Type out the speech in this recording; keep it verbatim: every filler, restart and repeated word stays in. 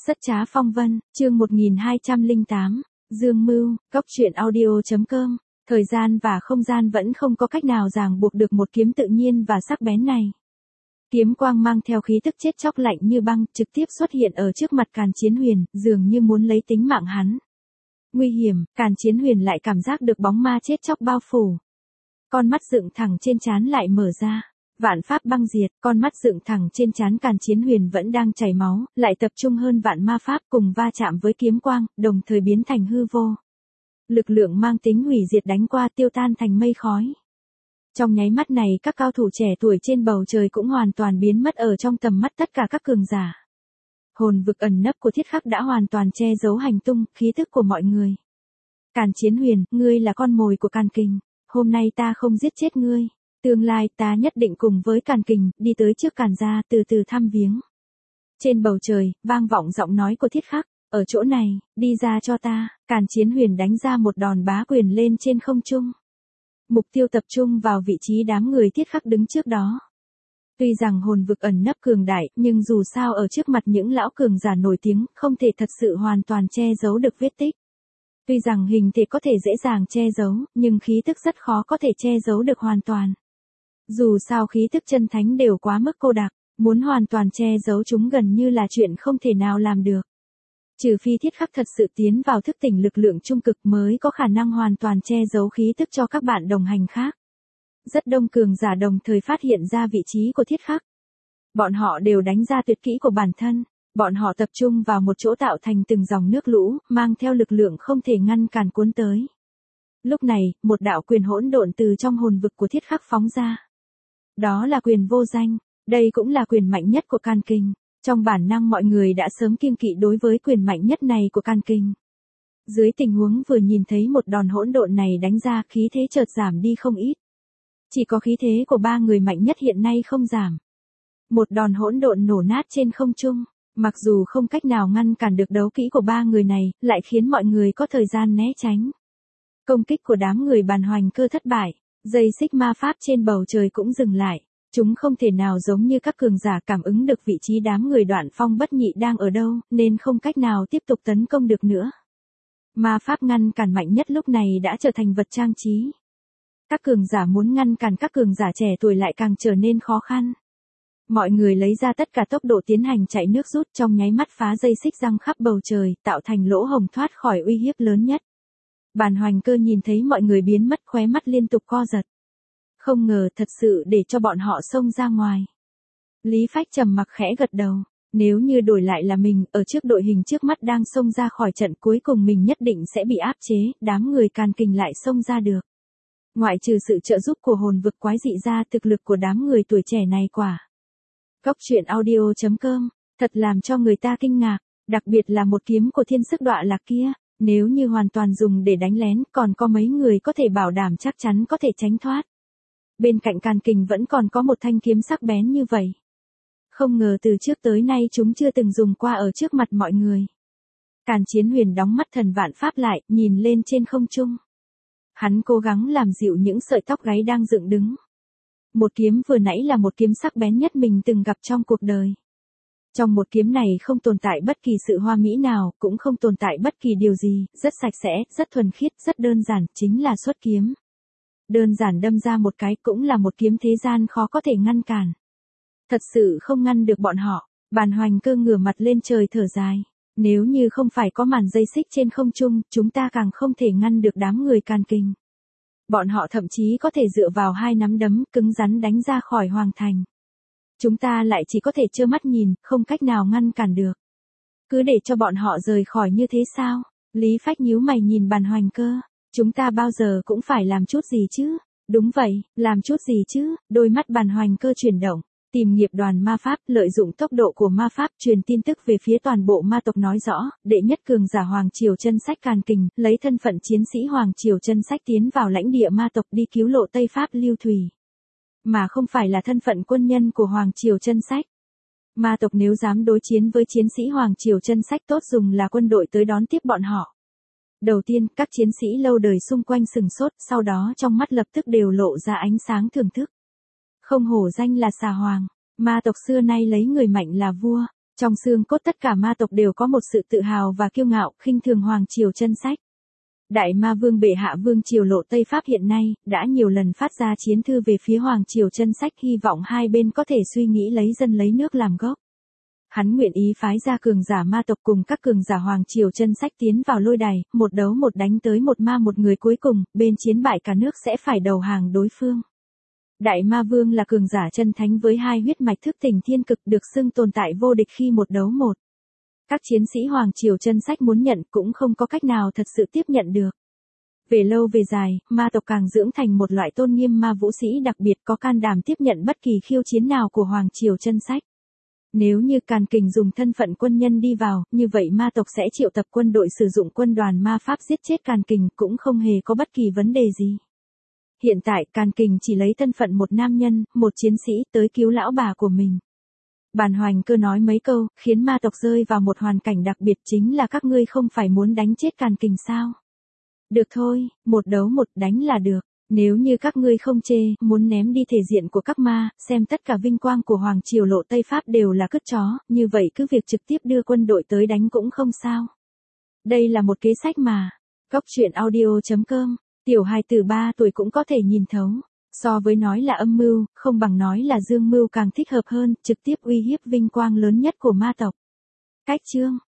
Rất trá phong vân, chương một nghìn hai trăm lẻ tám, Dương Mưu, Cốc truyện audio chấm com. Thời gian và không gian vẫn không có cách nào ràng buộc được một kiếm tự nhiên và sắc bén này. Kiếm quang mang theo khí tức chết chóc lạnh như băng, trực tiếp xuất hiện ở trước mặt Càn Chiến Huyền, dường như muốn lấy tính mạng hắn. Nguy hiểm, Càn Chiến Huyền lại cảm giác được bóng ma chết chóc bao phủ. Con mắt dựng thẳng trên trán lại mở ra. Vạn pháp băng diệt, con mắt dựng thẳng trên trán Càn Chiến Huyền vẫn đang chảy máu, lại tập trung hơn vạn ma pháp cùng va chạm với kiếm quang, đồng thời biến thành hư vô. Lực lượng mang tính hủy diệt đánh qua tiêu tan thành mây khói. Trong nháy mắt này các cao thủ trẻ tuổi trên bầu trời cũng hoàn toàn biến mất ở trong tầm mắt tất cả các cường giả. Hồn vực ẩn nấp của Thiết Khắc đã hoàn toàn che giấu hành tung, khí thức của mọi người. Càn Chiến Huyền, ngươi là con mồi của Càn Kình, hôm nay ta không giết chết ngươi. Tương lai ta nhất định cùng với Càn Kình, đi tới trước Càn gia từ từ thăm viếng. Trên bầu trời, vang vọng giọng nói của Thiết Khắc, ở chỗ này, đi ra cho ta, Càn Chiến Huyền đánh ra một đòn bá quyền lên trên không trung. Mục tiêu tập trung vào vị trí đám người Thiết Khắc đứng trước đó. Tuy rằng hồn vực ẩn nấp cường đại, nhưng dù sao ở trước mặt những lão cường giả nổi tiếng, không thể thật sự hoàn toàn che giấu được vết tích. Tuy rằng hình thể có thể dễ dàng che giấu, nhưng khí tức rất khó có thể che giấu được hoàn toàn. Dù sao khí thức chân thánh đều quá mức cô đặc, muốn hoàn toàn che giấu chúng gần như là chuyện không thể nào làm được. Trừ phi Thiết Khắc thật sự tiến vào thức tỉnh lực lượng trung cực mới có khả năng hoàn toàn che giấu khí thức cho các bạn đồng hành khác. Rất đông cường giả đồng thời phát hiện ra vị trí của Thiết Khắc. Bọn họ đều đánh ra tuyệt kỹ của bản thân, bọn họ tập trung vào một chỗ tạo thành từng dòng nước lũ, mang theo lực lượng không thể ngăn cản cuốn tới. Lúc này, một đạo quyền hỗn độn từ trong hồn vực của Thiết Khắc phóng ra. Đó là quyền vô danh, đây cũng là quyền mạnh nhất của Càn Kình. Trong bản năng mọi người đã sớm kiêng kỵ đối với quyền mạnh nhất này của Càn Kình. Dưới tình huống vừa nhìn thấy một đòn hỗn độn này đánh ra, khí thế chợt giảm đi không ít. Chỉ có khí thế của ba người mạnh nhất hiện nay không giảm. Một đòn hỗn độn nổ nát trên không trung, mặc dù không cách nào ngăn cản được đấu kỹ của ba người này, lại khiến mọi người có thời gian né tránh. Công kích của đám người Bàn Hoành Cơ thất bại. Dây xích ma pháp trên bầu trời cũng dừng lại, chúng không thể nào giống như các cường giả cảm ứng được vị trí đám người Đoạn Phong Bất Nhị đang ở đâu, nên không cách nào tiếp tục tấn công được nữa. Ma pháp ngăn cản mạnh nhất lúc này đã trở thành vật trang trí. Các cường giả muốn ngăn cản các cường giả trẻ tuổi lại càng trở nên khó khăn. Mọi người lấy ra tất cả tốc độ tiến hành chạy nước rút, trong nháy mắt phá dây xích răng khắp bầu trời, tạo thành lỗ hổng thoát khỏi uy hiếp lớn nhất. Bàn Hoành Cơ nhìn thấy mọi người biến mất, khóe mắt liên tục co giật. Không ngờ thật sự để cho bọn họ xông ra ngoài. Lý Phách trầm mặc khẽ gật đầu, nếu như đổi lại là mình, ở trước đội hình trước mắt đang xông ra khỏi trận cuối cùng mình nhất định sẽ bị áp chế, đám người Càn Kình lại xông ra được. Ngoại trừ sự trợ giúp của hồn vực quái dị ra, thực lực của đám người tuổi trẻ này quả. Cốc truyện audio chấm com, thật làm cho người ta kinh ngạc, đặc biệt là một kiếm của Thiên Sức Đọa Lạc kia. Nếu như hoàn toàn dùng để đánh lén, còn có mấy người có thể bảo đảm chắc chắn có thể tránh thoát. Bên cạnh Càn Kình vẫn còn có một thanh kiếm sắc bén như vậy. Không ngờ từ trước tới nay chúng chưa từng dùng qua ở trước mặt mọi người. Càn Chiến Huyền đóng mắt thần vạn pháp lại, nhìn lên trên không trung. Hắn cố gắng làm dịu những sợi tóc gáy đang dựng đứng. Một kiếm vừa nãy là một kiếm sắc bén nhất mình từng gặp trong cuộc đời. Trong một kiếm này không tồn tại bất kỳ sự hoa mỹ nào, cũng không tồn tại bất kỳ điều gì, rất sạch sẽ, rất thuần khiết, rất đơn giản, chính là xuất kiếm. Đơn giản đâm ra một cái cũng là một kiếm thế gian khó có thể ngăn cản. Thật sự không ngăn được bọn họ. Bàn Hoành Cơ ngửa mặt lên trời thở dài. Nếu như không phải có màn dây xích trên không trung, chúng ta càng không thể ngăn được đám người Càn Kình. Bọn họ thậm chí có thể dựa vào hai nắm đấm cứng rắn đánh ra khỏi hoàng thành. Chúng ta lại chỉ có thể trơ mắt nhìn, không cách nào ngăn cản được. Cứ để cho bọn họ rời khỏi như thế sao? Lý Phách nhíu mày nhìn Bàn Hoành Cơ. Chúng ta bao giờ cũng phải làm chút gì chứ? Đúng vậy, làm chút gì chứ? Đôi mắt Bàn Hoành Cơ chuyển động. Tìm nghiệp đoàn ma pháp, lợi dụng tốc độ của ma pháp truyền tin tức về phía toàn bộ ma tộc nói rõ, đệ nhất cường giả Hoàng Triều Chân Sách Càn Kình, lấy thân phận chiến sĩ Hoàng Triều Chân Sách tiến vào lãnh địa ma tộc đi cứu lộ Tây Pháp Lưu Thủy. Mà không phải là thân phận quân nhân của Hoàng Triều Chân Sách. Ma tộc nếu dám đối chiến với chiến sĩ Hoàng Triều Chân Sách tốt dùng là quân đội tới đón tiếp bọn họ. Đầu tiên, các chiến sĩ lâu đời xung quanh sừng sốt, sau đó trong mắt lập tức đều lộ ra ánh sáng thưởng thức. Không hổ danh là xà hoàng, ma tộc xưa nay lấy người mạnh là vua, Trong xương cốt tất cả ma tộc đều có một sự tự hào và kiêu ngạo, khinh thường Hoàng Triều Chân Sách. Đại Ma Vương bệ hạ Vương Triều Lộ Tây Pháp hiện nay, đã nhiều lần phát ra chiến thư về phía Hoàng Triều Chân Sách hy vọng hai bên có thể suy nghĩ lấy dân lấy nước làm gốc. Hắn nguyện ý phái ra cường giả ma tộc cùng các cường giả Hoàng Triều Chân Sách tiến vào lôi đài, một đấu một đánh tới một ma một người cuối cùng, bên chiến bại cả nước sẽ phải đầu hàng đối phương. Đại Ma Vương là cường giả chân thánh với hai huyết mạch thức tỉnh thiên cực được xưng tồn tại vô địch khi một đấu một. Các chiến sĩ Hoàng Triều Chân Sách muốn nhận cũng không có cách nào thật sự tiếp nhận được. Về lâu về dài, ma tộc càng dưỡng thành một loại tôn nghiêm ma vũ sĩ đặc biệt có can đảm tiếp nhận bất kỳ khiêu chiến nào của Hoàng Triều Chân Sách. Nếu như Càn Kình dùng thân phận quân nhân đi vào, như vậy ma tộc sẽ triệu tập quân đội sử dụng quân đoàn ma pháp giết chết Càn Kình cũng không hề có bất kỳ vấn đề gì. Hiện tại Càn Kình chỉ lấy thân phận một nam nhân, một chiến sĩ tới cứu lão bà của mình. Bàn Hoành Cơ nói mấy câu, khiến ma tộc rơi vào một hoàn cảnh đặc biệt chính là các ngươi không phải muốn đánh chết Càn Kình sao? Được thôi, một đấu một đánh là được. Nếu như các ngươi không chê, muốn ném đi thể diện của các ma, xem tất cả vinh quang của Hoàng Triều Lộ Tây Pháp đều là cứt chó, như vậy cứ việc trực tiếp đưa quân đội tới đánh cũng không sao. Đây là một kế sách mà. Cóc truyện audio chấm com, tiểu hài từ ba tuổi cũng có thể nhìn thấu. So với nói là âm mưu, không bằng nói là dương mưu càng thích hợp hơn, trực tiếp uy hiếp vinh quang lớn nhất của ma tộc. Cách chương